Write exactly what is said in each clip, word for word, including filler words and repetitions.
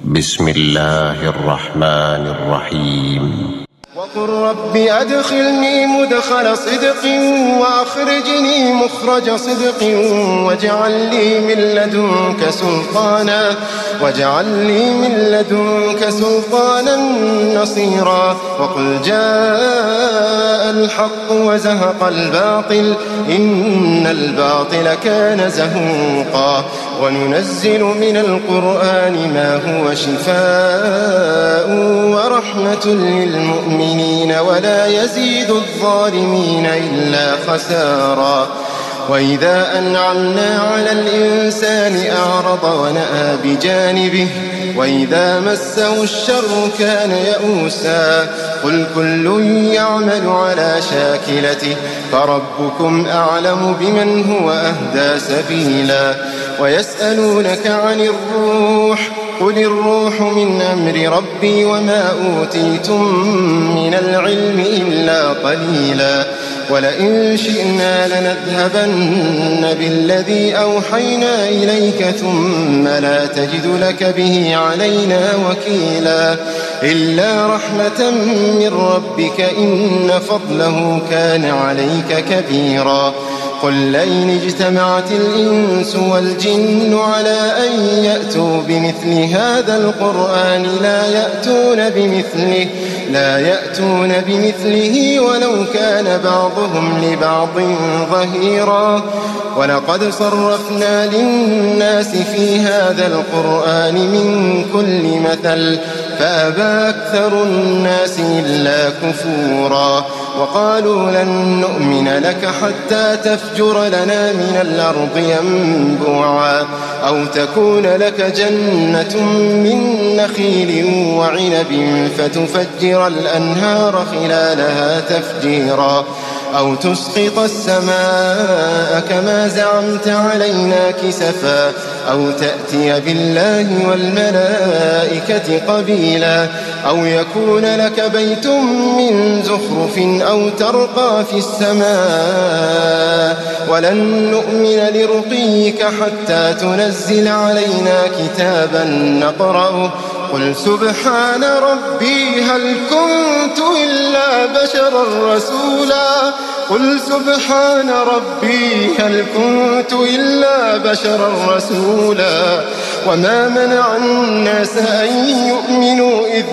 بسم الله الرحمن الرحيم. وقل رب أدخلني مدخل صدق وأخرجني مخرج صدق واجعل لي من لدنك سلطانا واجعل لي من لدنك سلطانا نصيرا. وقل جاء الحق وزهق الباطل إن الباطل كان زهوقا. وننزل من القرآن ما هو شفاء ورحمة للمؤمنين ولا يزيد الظالمين إلا خسارا. وإذا أنعمنا على الإنسان أعرض ونأى بجانبه وإذا مسه الشر كان يئوسا. قل كل يعمل على شاكلته فربكم أعلم بمن هو أهدى سبيلا. ويسألونك عن الروح قل الروح من أمر ربي وما أوتيتم من العلم إلا قليلا. ولئن شئنا لنذهبن بالذي أوحينا إليك ثم لا تجد لك به علينا وكيلا. إلا رحمة من ربك إن فضله كان عليك كبيرا. قل لئن اجتمعت الإنس والجن على أن يأتوا بمثل هذا القرآن لا يأتون بمثله لا يأتون بمثله ولو كان بعضهم لبعض ظهيرا. ولقد صرفنا للناس في هذا القرآن من كل مثل فأبى أكثر الناس إلا كفورا. وقالوا لن نؤمن لك حتى تفجر لنا من الأرض ينبوعا أو تكون لك جنة من نخيل وعنب فتفجر الأنهار خلالها تفجيرا أو تسقط السماء كما زعمت علينا كسفا أو تأتي بالله والملائكة قبيلا أو يكون لك بيت من زخرف أو ترقى في السماء ولن نؤمن لرقيك حتى تنزل علينا كتابا نقرأه. قل سبحان ربي هل كنت إلا بشرا رسولا قل سبحان ربي هل كنت إلا بشرا رسولا. وما منع الناس أن يؤمنوا إذ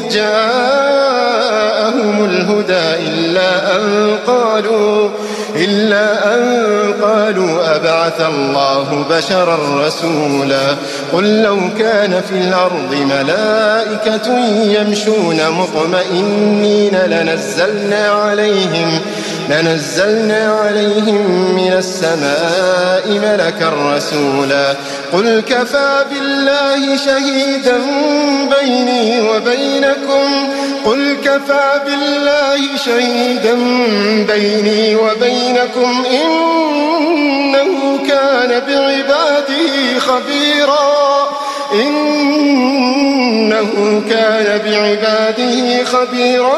جاءهم الهدى إلا أن قالوا إلا أن قالوا أبعث الله بشرا رسولا. قل لو كان في الأرض ملائكة يمشون مطمئنين لنزلنا عليهم لنزلنا عليهم من السماء ملكا رسولا. قل كفى بالله شهيدا بيني وبينكم قل كفى بالله شهيدا بيني وبينكم إنه كان بعباده خبيرا إنه كان بعباده خبيرا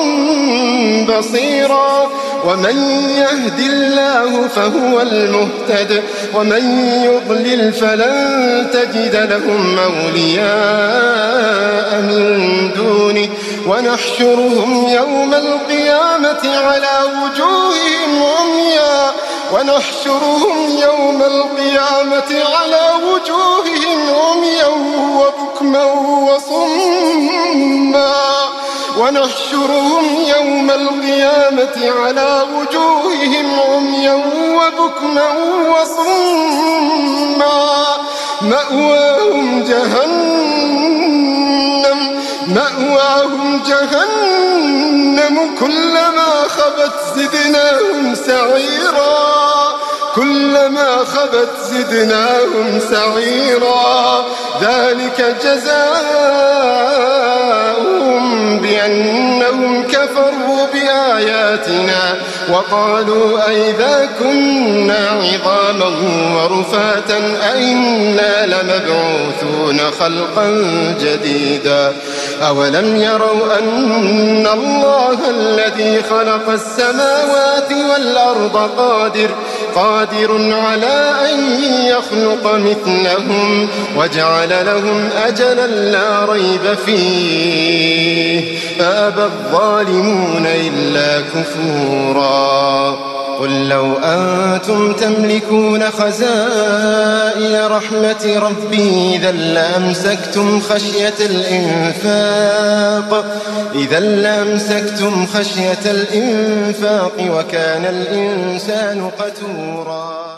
بصيرا. ومن يهد الله فهو المهتد ومن يضلل فلن تجد لهم أولياء من دونه. ونحشرهم يوم القيامة على وجوههم عميا ونحشرهم يوم القيامة على وجوههم عميا وبكما وصما ونحشرهم يوم القيامة على وجوههم عميا وبكما وصما مأواهم جهنم مأواهم جهنم كلما خبت زدناهم سعيرا كلما خبت زدناهم سعيرا. ذلك جزاؤهم بأنهم كفروا بآياتنا وقالوا أئذا كنا عظاما ورفاتا أئنا لمبعوثون خلقا جديدا أولم يروا أن الله الذي خلق السماوات والأرض قادر قادر على أن يخلق مثلهم وجعل لهم أجلا لا ريب فيه فأبى الظالمون إلا كفورا قل لو أنتم تملكون خزائن رحمة ربي إذا لأمسكتم خشية الإنفاق إذا لأمسكتم خشية الإنفاق وكان الإنسان قتورا.